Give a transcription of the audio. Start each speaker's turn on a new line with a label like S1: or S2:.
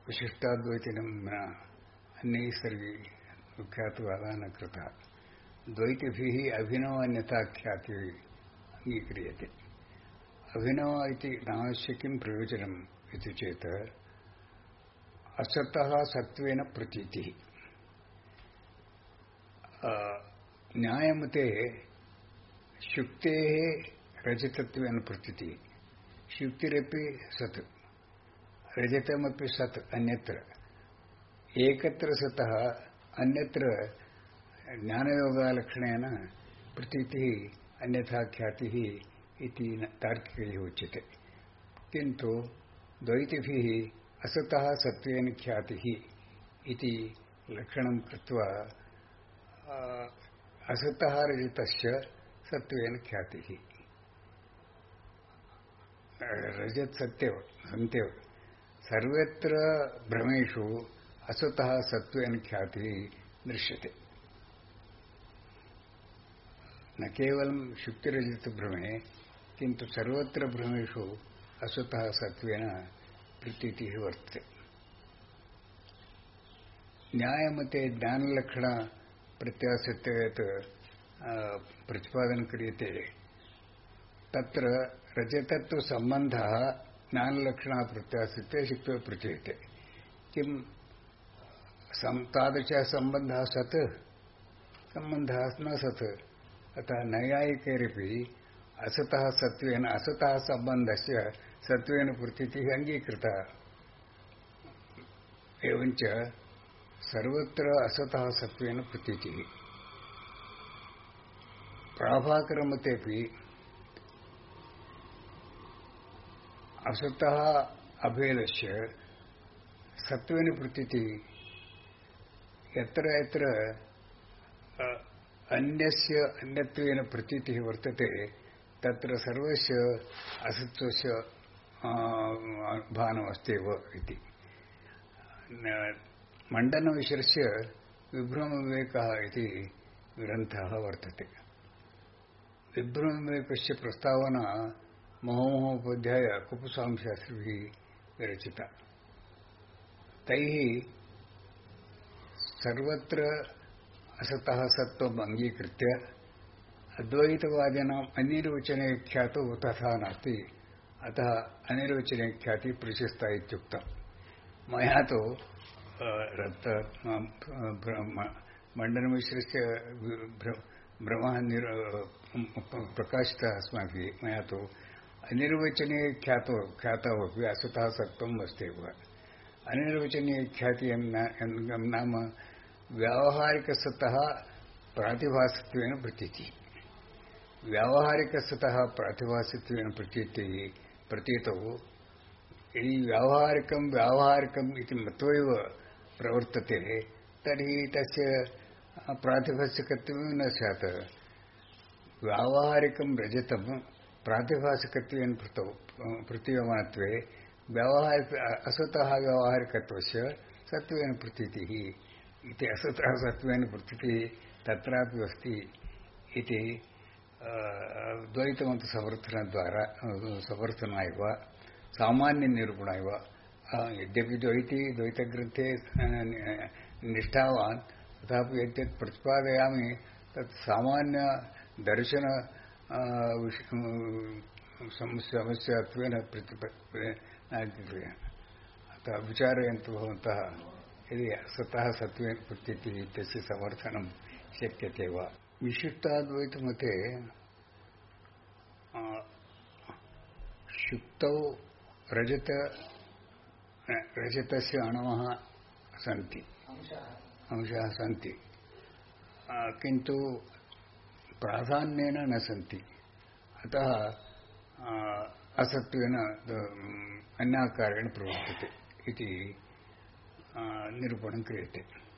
S1: विशिष्टाद्वैतिनं अन्यैः सर्वैः ख्यातवादान कृता द्वैतिभिः अभिनव अन्यथाख्यातिः अंगीक्रियते। अभिनव इति नामस्य किं प्रयोजनम् इति चेत् असतः सत्त्वेन प्रतीतिः। न्यायमते शुक्तेः रजतत्वेन प्रतीतिः। शुक्तिरपि सत् रजतमपि सत् अन्यत्र एकत्र सतः अन्यत्र ज्ञानयोगालक्षणेन प्रतीतिः अन्यथा ख्यातिः इति तार्किकैः उच्यते। किन्तु द्वैतिभिः असतः सत्त्वेन ख्यातिः इति लक्षणं कृत्वा असतः रजतस्य सत्त्वेन ख्यातिः। रजत सत्यव सन्त्यव सर्वत्र भ्रमेषु असतः सत्त्वेन ख्यातिः दृश्यते। न केवलं शुक्तिरजत भ्रमे किन्तु सर्वत्र भ्रमेषु असतः सत्त्वेन प्रतीतिः वर्तते। न्यायमते ज्ञानलक्षण प्रत्यासत्त्वयत् प्रतिपादन क्रियते तत्र रजतत्व संबंधः ज्ञानलक्षण प्रत्यासत्त्वे शुक्त्वे प्रतीयते। किं तादृशः सम्बन्धः सत् सम्बन्धः न सत्। अतः नैयायिकैरपि असतः सत्त्वेन असतः सम्बन्धस्य सत्त्वेन प्रतीतिः अंगीकृता। एवञ्च सर्वत्र असतः सत्त्वेन प्रतीतिः। प्राभाकरमतेपि असतः अभेदस्य सत्त्वेन प्रतीतिः यत्र यत्र अन्यस्य अन्यत्वेन प्रतीतिः वर्तते तत्र सर्वस्य असत्त्वस्य भानमस्त्येव इति। मण्डनमिश्रस्य विभ्रमविवेकः इति ग्रन्थः वर्तते। विभ्रमविवेकस्य प्रस्तावना महोमहोपाध्याय कुपुस्वामिशास्त्रिभिः विरचिता। तैः सर्वत्र असतः सत्त्वम् अंगीकृत्य अद्वैतवादिनाम् अनिर्वचने ख्यातो तथा नास्ति, अतः अनिर्वचने ख्याति प्रशस्ता इत्युक्तम्। मया तु मण्डनमिश्रस्य भ्रमः प्रकाशितः अस्माभिः। मया तु अनिर्वचने ख्यातोऽपि असतः सत्त्वम् अस्त्येव। अनिर्वचनीय ख्याति नाम व्यावहारिकसतः प्रातिभासित्वेन प्रतीतिः। व्यावहारिकसतः प्रातिभासित्वेन प्रतीतौ यदि व्यावहारिकम् इति मत्वा एव प्रवर्तते तर्हि तस्य प्रातिभासिकत्वं न स्यात्। व्यावहारिकं रजतं प्रातिभासिकत्वेन प्रतीयमानत्वे असतः व्यावहारिकत्वस्य सत्त्वेन प्रतीतिः इति। असतः सत्त्वेन प्रतीतिः तत्रापि अस्ति इति द्वैतमतसमर्थनद्वारा समर्थनाय वा सामान्यनिरूपणाय वा। यद्यपि द्वैतग्रन्थे निष्ठावान् तथापि यद्यत् प्रतिपादयामि तत् सामान्यदर्शन समस्यात्वेन अतः विचारयन्तु भवन्तः यदि असतः सत्त्वेन प्रतीतिः इत्यस्य समर्थनं शक्यते वा। विशिष्टाद्वैतमते शुक्तौ रजतस्य अणवः सन्ति, अंशाः सन्ति, किन्तु प्राधान्येन न सन्ति। अतः असत्त्वेन अन्याकारेण प्रवर्तते इति निरूपणं क्रियते।